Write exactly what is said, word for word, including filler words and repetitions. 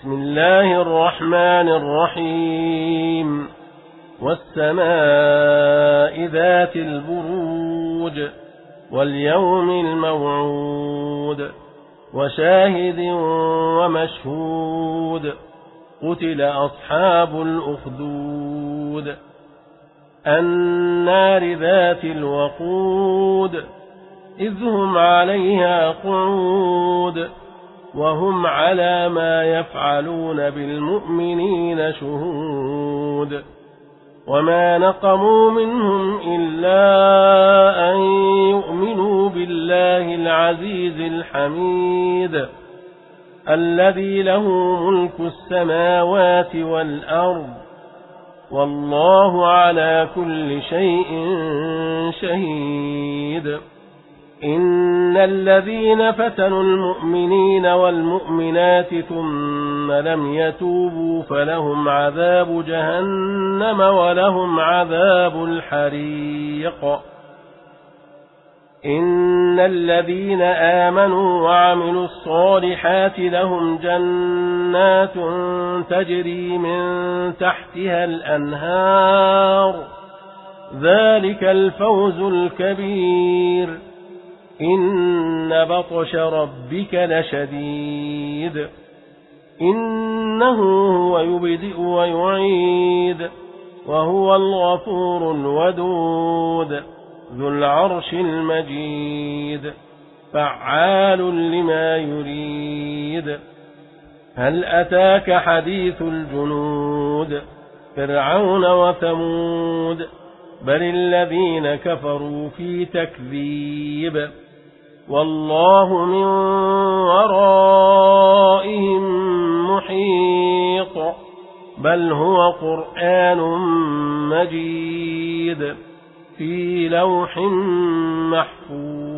بسم الله الرحمن الرحيم والسماء ذات البروج واليوم الموعود وشاهد ومشهود قتل أصحاب الأخدود النار ذات الوقود إذ هم عليها قعود وهم على ما يفعلون بالمؤمنين شهود وما نقموا منهم إلا أن يؤمنوا بالله العزيز الحميد الذي له ملك السماوات والأرض والله على كل شيء شهيد إن الذين فتنوا المؤمنين والمؤمنات ثم لم يتوبوا فلهم عذاب جهنم ولهم عذاب الحريق إن الذين آمنوا وعملوا الصالحات لهم جنات تجري من تحتها الأنهار ذلك الفوز الكبير إن بطش ربك لشديد إنه هو يبدئ ويعيد وهو الغفور الودود ذو العرش المجيد فعال لما يريد هل أتاك حديث الجنود فرعون وثمود بل الذين كفروا في تكذيب والله من ورائهم محيط بل هو قرآن مجيد في لوح محفوظ.